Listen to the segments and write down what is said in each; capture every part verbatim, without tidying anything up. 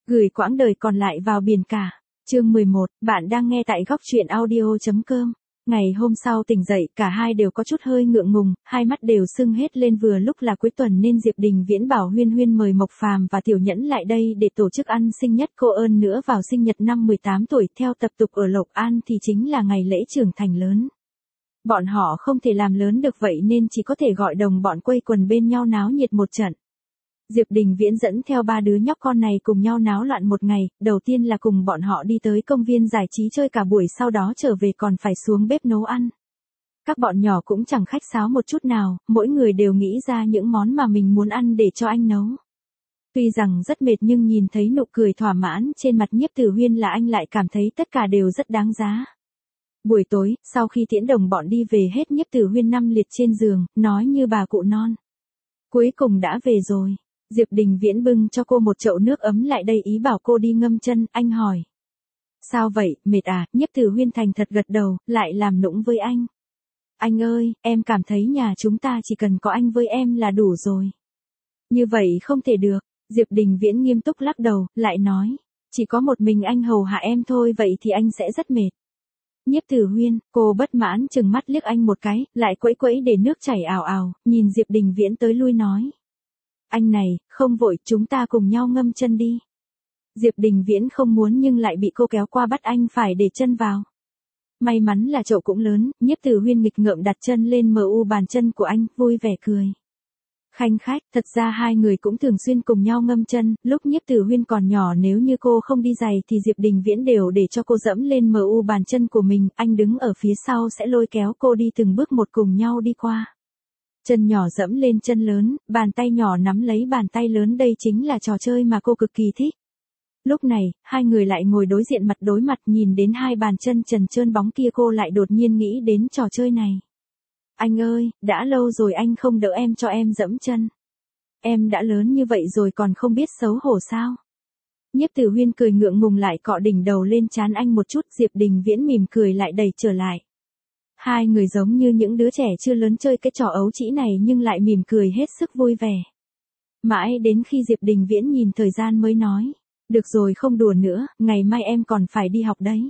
Gửi quãng đời còn lại vào biển cả. Chương mười một, bạn đang nghe tại góc truyện audio.com. Ngày hôm sau tỉnh dậy, cả hai đều có chút hơi ngượng ngùng, hai mắt đều sưng hết lên, vừa lúc là cuối tuần nên Diệp Đình Viễn bảo Huyên Huyên mời Mộc Phàm và Tiểu Nhẫn lại đây để tổ chức ăn sinh nhật cô ơn nữa vào sinh nhật năm mười tám tuổi, theo tập tục ở Lộc An thì chính là ngày lễ trưởng thành lớn. Bọn họ không thể làm lớn được vậy nên chỉ có thể gọi đồng bọn quây quần bên nhau náo nhiệt một trận. Diệp Đình Viễn dẫn theo ba đứa nhóc con này cùng nhau náo loạn một ngày, đầu tiên là cùng bọn họ đi tới công viên giải trí chơi cả buổi, sau đó trở về còn phải xuống bếp nấu ăn. Các bọn nhỏ cũng chẳng khách sáo một chút nào, mỗi người đều nghĩ ra những món mà mình muốn ăn để cho anh nấu. Tuy rằng rất mệt nhưng nhìn thấy nụ cười thỏa mãn trên mặt Nhiếp Tử Huyên là anh lại cảm thấy tất cả đều rất đáng giá. Buổi tối, sau khi tiễn đồng bọn đi về hết, Nhiếp Tử Huyên nằm liệt trên giường, nói như bà cụ non. Cuối cùng đã về rồi. Diệp Đình Viễn bưng cho cô một chậu nước ấm lại đây, ý bảo cô đi ngâm chân. Anh hỏi: sao vậy, mệt à? Nhiếp Tử Huyên thành thật gật đầu, lại làm nũng với anh: anh ơi, em cảm thấy nhà chúng ta chỉ cần có anh với em là đủ rồi. Như vậy không thể được. Diệp Đình Viễn nghiêm túc lắc đầu, lại nói: chỉ có một mình anh hầu hạ em thôi, vậy thì anh sẽ rất mệt. Nhiếp Tử Huyên, cô bất mãn chừng mắt liếc anh một cái, lại quẫy quẫy để nước chảy ào ào, nhìn Diệp Đình Viễn tới lui nói: anh này, không vội, chúng ta cùng nhau ngâm chân đi. Diệp Đình Viễn không muốn nhưng lại bị cô kéo qua bắt anh phải để chân vào. May mắn là chậu cũng lớn, Nhiếp Tử Huyên nghịch ngợm đặt chân lên mờ u bàn chân của anh, vui vẻ cười. Khanh khách, thật ra hai người cũng thường xuyên cùng nhau ngâm chân, lúc Nhiếp Tử Huyên còn nhỏ nếu như cô không đi giày thì Diệp Đình Viễn đều để cho cô dẫm lên mờ u bàn chân của mình, anh đứng ở phía sau sẽ lôi kéo cô đi từng bước một cùng nhau đi qua. Chân nhỏ dẫm lên chân lớn, bàn tay nhỏ nắm lấy bàn tay lớn, đây chính là trò chơi mà cô cực kỳ thích. Lúc này, hai người lại ngồi đối diện mặt đối mặt, nhìn đến hai bàn chân trần trơn bóng kia cô lại đột nhiên nghĩ đến trò chơi này. Anh ơi, đã lâu rồi anh không đỡ em cho em dẫm chân. Em đã lớn như vậy rồi còn không biết xấu hổ sao? Nhiếp Tử Huyên cười ngượng ngùng lại cọ đỉnh đầu lên trán anh một chút, Diệp Đình Viễn mỉm cười lại đẩy trở lại. Hai người giống như những đứa trẻ chưa lớn chơi cái trò ấu trĩ này nhưng lại mỉm cười hết sức vui vẻ. Mãi đến khi Diệp Đình Viễn nhìn thời gian mới nói: được rồi, không đùa nữa, ngày mai em còn phải đi học đấy.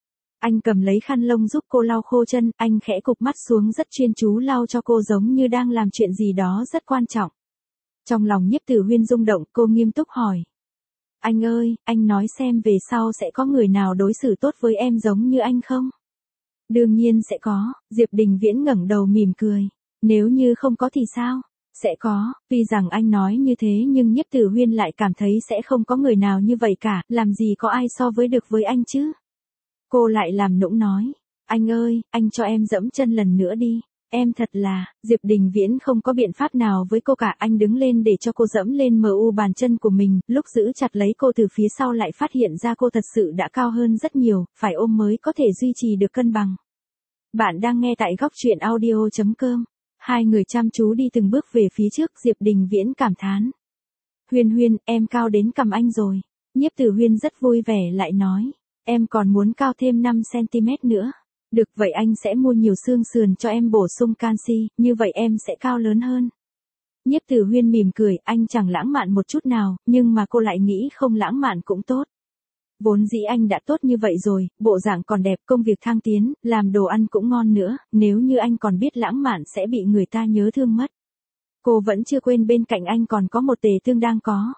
Anh cầm lấy khăn lông giúp cô lau khô chân, anh khẽ cụp mắt xuống rất chuyên chú lau cho cô giống như đang làm chuyện gì đó rất quan trọng. Trong lòng Nhiếp Tử Huyên rung động, cô nghiêm túc hỏi: anh ơi, anh nói xem về sau sẽ có người nào đối xử tốt với em giống như anh không? Đương nhiên sẽ có. Diệp Đình Viễn ngẩng đầu mỉm cười. Nếu như không có thì sao? Sẽ có. Tuy rằng anh nói như thế nhưng Nhiếp Tử Huyên lại cảm thấy sẽ không có người nào như vậy cả, làm gì có ai so với được với anh chứ? Cô lại làm nũng nói: anh ơi, anh cho em dẫm chân lần nữa đi. Em thật là... Diệp Đình Viễn không có biện pháp nào với cô cả, anh đứng lên để cho cô dẫm lên mờ u bàn chân của mình, lúc giữ chặt lấy cô từ phía sau lại phát hiện ra cô thật sự đã cao hơn rất nhiều, phải ôm mới có thể duy trì được cân bằng. Bạn đang nghe tại góc truyện audio.com. Hai người chăm chú đi từng bước về phía trước, Diệp Đình Viễn cảm thán: Huyên Huyên, em cao đến cằm anh rồi. Nhiếp Tử Huyên rất vui vẻ lại nói: em còn muốn cao thêm năm xăng ti mét nữa. Được, vậy anh sẽ mua nhiều xương sườn cho em bổ sung canxi, như vậy em sẽ cao lớn hơn. Nhiếp Tử Huyên mỉm cười, anh chẳng lãng mạn một chút nào, nhưng mà cô lại nghĩ không lãng mạn cũng tốt. Vốn dĩ anh đã tốt như vậy rồi, bộ dạng còn đẹp, công việc thăng tiến, làm đồ ăn cũng ngon nữa, nếu như anh còn biết lãng mạn sẽ bị người ta nhớ thương mất. Cô vẫn chưa quên bên cạnh anh còn có một tề tương đang có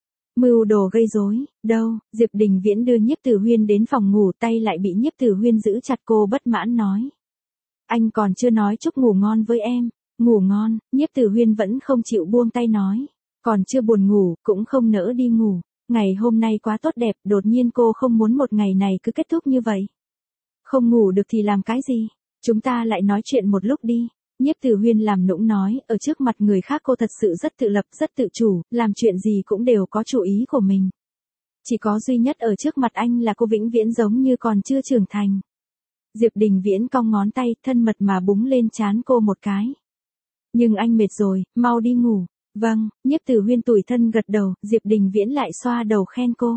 mưu đồ gây rối. Đâu? Diệp Đình Viễn đưa Nhiếp Tử Huyên đến phòng ngủ, tay lại bị Nhiếp Tử Huyên giữ chặt, cô bất mãn nói: anh còn chưa nói chúc ngủ ngon với em. Ngủ ngon. Nhiếp Tử Huyên vẫn không chịu buông tay nói: còn chưa buồn ngủ, cũng không nỡ đi ngủ. Ngày hôm nay quá tốt đẹp, đột nhiên cô không muốn một ngày này cứ kết thúc như vậy. Không ngủ được thì làm cái gì? Chúng ta lại nói chuyện một lúc đi. Nhiếp Tử Huyên làm nũng nói, ở trước mặt người khác cô thật sự rất tự lập, rất tự chủ, làm chuyện gì cũng đều có chủ ý của mình. Chỉ có duy nhất ở trước mặt anh là cô vĩnh viễn giống như còn chưa trưởng thành. Diệp Đình Viễn cong ngón tay, thân mật mà búng lên trán cô một cái. Nhưng anh mệt rồi, mau đi ngủ. Vâng. Nhiếp Tử Huyên tủi thân gật đầu, Diệp Đình Viễn lại xoa đầu khen cô: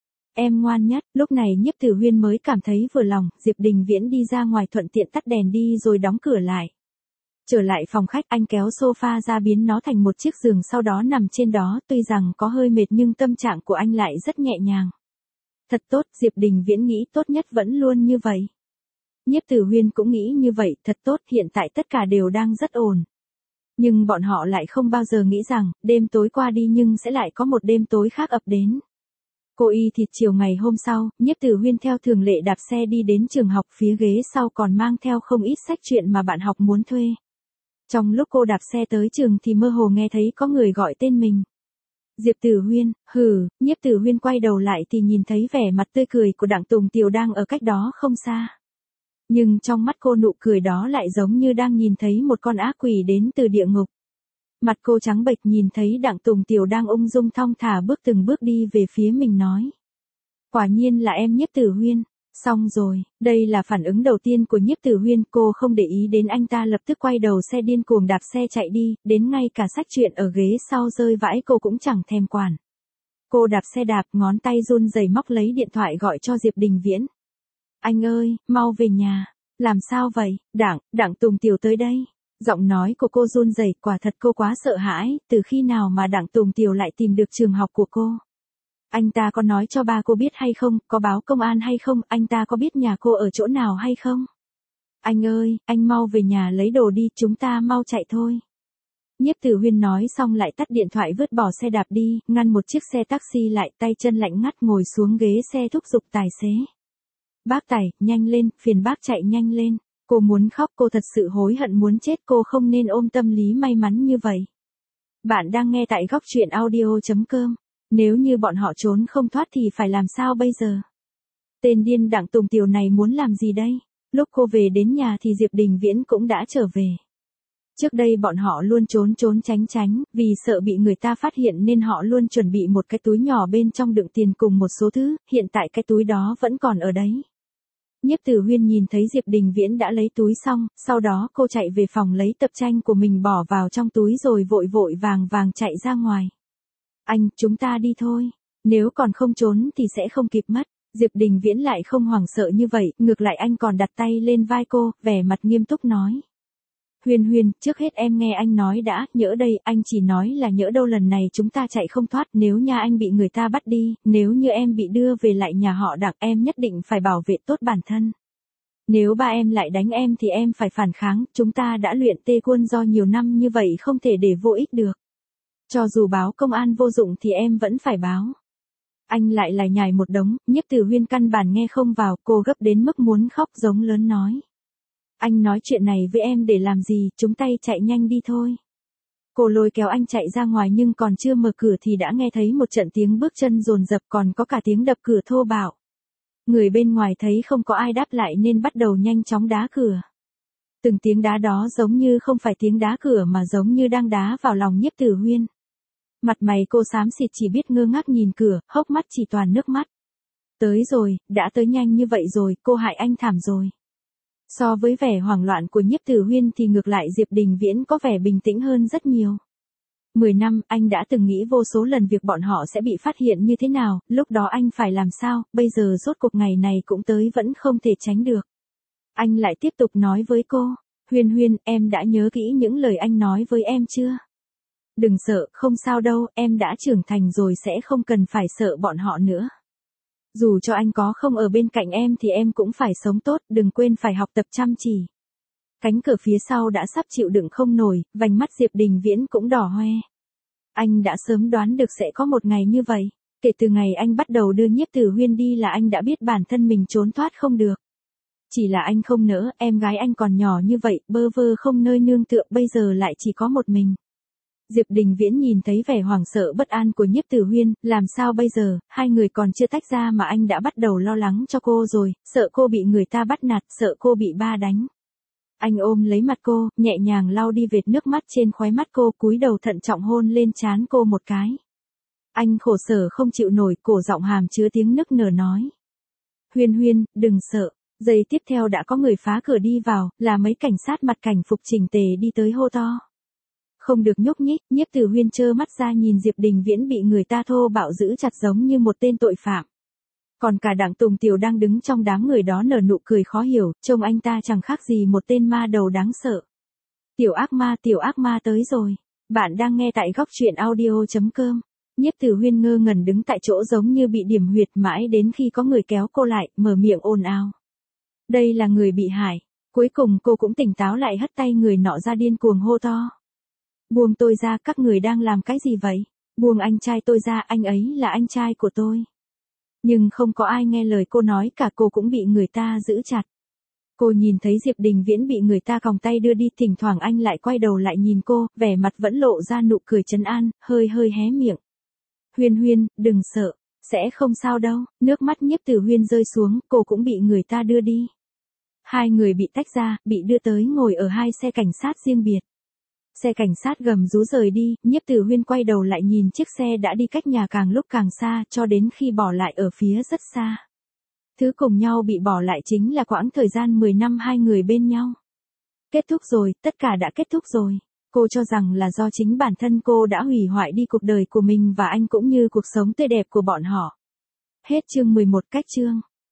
em ngoan nhất. Lúc này Nhiếp Tử Huyên mới cảm thấy vừa lòng, Diệp Đình Viễn đi ra ngoài thuận tiện tắt đèn đi rồi đóng cửa lại. Trở lại phòng khách, anh kéo sofa ra biến nó thành một chiếc giường, sau đó nằm trên đó, tuy rằng có hơi mệt nhưng tâm trạng của anh lại rất nhẹ nhàng. Thật tốt, Diệp Đình Viễn nghĩ tốt nhất vẫn luôn như vậy. Nhiếp Tử Huyên cũng nghĩ như vậy, thật tốt, hiện tại tất cả đều đang rất ổn. Nhưng bọn họ lại không bao giờ nghĩ rằng, đêm tối qua đi nhưng sẽ lại có một đêm tối khác ập đến. Cô y thịt chiều ngày hôm sau, Nhiếp Tử Huyên theo thường lệ đạp xe đi đến trường học, phía ghế sau còn mang theo không ít sách truyện mà bạn học muốn thuê. Trong lúc cô đạp xe tới trường thì mơ hồ nghe thấy có người gọi tên mình. Diệp Tử Huyên, hừ, Nhiếp Tử Huyên quay đầu lại thì nhìn thấy vẻ mặt tươi cười của Đặng Tùng Tiều đang ở cách đó không xa. Nhưng trong mắt cô nụ cười đó lại giống như đang nhìn thấy một con ác quỷ đến từ địa ngục. Mặt cô trắng bệch nhìn thấy Đặng Tùng Tiều đang ung dung thong thả bước từng bước đi về phía mình nói. Quả nhiên là em Nhiếp Tử Huyên. Xong rồi, đây là phản ứng đầu tiên của Nhiếp Tử Huyên, cô không để ý đến anh ta lập tức quay đầu xe điên cuồng đạp xe chạy đi, đến ngay cả sách truyện ở ghế sau rơi vãi cô cũng chẳng thèm quản. Cô đạp xe đạp, ngón tay run rẩy móc lấy điện thoại gọi cho Diệp Đình Viễn. Anh ơi, mau về nhà. Làm sao vậy? Đặng, Đặng Tùng Tiều tới đây. Giọng nói của cô run rẩy, quả thật cô quá sợ hãi, từ khi nào mà Đặng Tùng Tiều lại tìm được trường học của cô? Anh ta có nói cho ba cô biết hay không, có báo công an hay không, anh ta có biết nhà cô ở chỗ nào hay không? Anh ơi, anh mau về nhà lấy đồ đi, chúng ta mau chạy thôi. Nhiếp Tử Huyên nói xong lại tắt điện thoại vứt bỏ xe đạp đi, ngăn một chiếc xe taxi lại, tay chân lạnh ngắt ngồi xuống ghế xe thúc giục tài xế. Bác Tài, nhanh lên, phiền bác chạy nhanh lên. Cô muốn khóc, cô thật sự hối hận muốn chết, cô không nên ôm tâm lý may mắn như vậy. Bạn đang nghe tại góc truyện audio chấm com. Nếu như bọn họ trốn không thoát thì phải làm sao bây giờ? Tên điên Đặng Tùng Tiều này muốn làm gì đây? Lúc cô về đến nhà thì Diệp Đình Viễn cũng đã trở về. Trước đây bọn họ luôn trốn trốn tránh tránh, vì sợ bị người ta phát hiện nên họ luôn chuẩn bị một cái túi nhỏ bên trong đựng tiền cùng một số thứ, hiện tại cái túi đó vẫn còn ở đấy. Nhiếp Tử Huyên nhìn thấy Diệp Đình Viễn đã lấy túi xong, sau đó cô chạy về phòng lấy tập tranh của mình bỏ vào trong túi rồi vội vội vàng vàng chạy ra ngoài. Anh, chúng ta đi thôi. Nếu còn không trốn thì sẽ không kịp mất. Diệp Đình Viễn lại không hoảng sợ như vậy, ngược lại anh còn đặt tay lên vai cô, vẻ mặt nghiêm túc nói. Huyên Huyên, trước hết em nghe anh nói đã, nhỡ đây, anh chỉ nói là nhỡ đâu lần này chúng ta chạy không thoát, nếu nhà anh bị người ta bắt đi, nếu như em bị đưa về lại nhà họ Đặng, em nhất định phải bảo vệ tốt bản thân. Nếu ba em lại đánh em thì em phải phản kháng, chúng ta đã luyện tê quân do nhiều năm như vậy không thể để vô ích được. Cho dù báo công an vô dụng thì em vẫn phải báo. Anh lại lải nhải một đống, Nhiếp Tử Huyên căn bản nghe không vào, cô gấp đến mức muốn khóc giống lớn nói. Anh nói chuyện này với em để làm gì, chúng tay chạy nhanh đi thôi. Cô lôi kéo anh chạy ra ngoài nhưng còn chưa mở cửa thì đã nghe thấy một trận tiếng bước chân dồn dập, còn có cả tiếng đập cửa thô bạo. Người bên ngoài thấy không có ai đáp lại nên bắt đầu nhanh chóng đá cửa. Từng tiếng đá đó giống như không phải tiếng đá cửa mà giống như đang đá vào lòng Nhiếp Tử Huyên. Mặt mày cô xám xịt chỉ biết ngơ ngác nhìn cửa, hốc mắt chỉ toàn nước mắt. Tới rồi, đã tới nhanh như vậy rồi, cô hại anh thảm rồi. So với vẻ hoảng loạn của Nhiếp Tử Huyên thì ngược lại Diệp Đình Viễn có vẻ bình tĩnh hơn rất nhiều. Mười năm, anh đã từng nghĩ vô số lần việc bọn họ sẽ bị phát hiện như thế nào, lúc đó anh phải làm sao, bây giờ rốt cuộc ngày này cũng tới vẫn không thể tránh được. Anh lại tiếp tục nói với cô, Huyên Huyên, em đã nhớ kỹ những lời anh nói với em chưa? Đừng sợ, không sao đâu, em đã trưởng thành rồi sẽ không cần phải sợ bọn họ nữa. Dù cho anh có không ở bên cạnh em thì em cũng phải sống tốt, đừng quên phải học tập chăm chỉ. Cánh cửa phía sau đã sắp chịu đựng không nổi, vành mắt Diệp Đình Viễn cũng đỏ hoe. Anh đã sớm đoán được sẽ có một ngày như vậy. Kể từ ngày anh bắt đầu đưa Nhiếp Tử Huyên đi là anh đã biết bản thân mình trốn thoát không được. Chỉ là anh không nỡ, em gái anh còn nhỏ như vậy, bơ vơ không nơi nương tựa, bây giờ lại chỉ có một mình. Diệp Đình Viễn nhìn thấy vẻ hoảng sợ bất an của Nhiếp Tử Huyên, làm sao bây giờ, hai người còn chưa tách ra mà anh đã bắt đầu lo lắng cho cô rồi, sợ cô bị người ta bắt nạt, sợ cô bị ba đánh. Anh ôm lấy mặt cô, nhẹ nhàng lau đi vệt nước mắt trên khóe mắt cô, cúi đầu thận trọng hôn lên trán cô một cái. Anh khổ sở không chịu nổi, cổ giọng hàm chứa tiếng nức nở nói. Huyên Huyên, đừng sợ. Giây tiếp theo đã có người phá cửa đi vào, là mấy cảnh sát mặc cảnh phục chỉnh tề đi tới hô to. Không được nhúc nhích, Nhiếp Tử Huyên trơ mắt ra nhìn Diệp Đình Viễn bị người ta thô bạo giữ chặt giống như một tên tội phạm. Còn cả Đặng Tùng Tiều đang đứng trong đám người đó nở nụ cười khó hiểu, trông anh ta chẳng khác gì một tên ma đầu đáng sợ. Tiểu ác ma, tiểu ác ma tới rồi. Bạn đang nghe tại góc truyện audio.com. Nhiếp Tử Huyên ngơ ngẩn đứng tại chỗ giống như bị điểm huyệt mãi đến khi có người kéo cô lại, mở miệng ồn ào. Đây là người bị hại. Cuối cùng cô cũng tỉnh táo lại, hất tay người nọ ra, điên cuồng hô to. Buông tôi ra, các người đang làm cái gì vậy? Buông anh trai tôi ra, anh ấy là anh trai của tôi. Nhưng không có ai nghe lời cô nói cả, cô cũng bị người ta giữ chặt. Cô nhìn thấy Diệp Đình Viễn bị người ta còng tay đưa đi, thỉnh thoảng anh lại quay đầu lại nhìn cô, vẻ mặt vẫn lộ ra nụ cười trấn an, hơi hơi hé miệng. Huyên Huyên, đừng sợ, sẽ không sao đâu. Nước mắt Nhiếp Tử Huyên rơi xuống, cô cũng bị người ta đưa đi. Hai người bị tách ra, bị đưa tới ngồi ở hai xe cảnh sát riêng biệt. Xe cảnh sát gầm rú rời đi, Nhiếp Tử Huyên quay đầu lại nhìn chiếc xe đã đi cách nhà càng lúc càng xa, cho đến khi bỏ lại ở phía rất xa. Thứ cùng nhau bị bỏ lại chính là quãng thời gian mười năm hai người bên nhau. Kết thúc rồi, tất cả đã kết thúc rồi. Cô cho rằng là do chính bản thân cô đã hủy hoại đi cuộc đời của mình và anh cũng như cuộc sống tươi đẹp của bọn họ. Hết chương mười một. Cách chương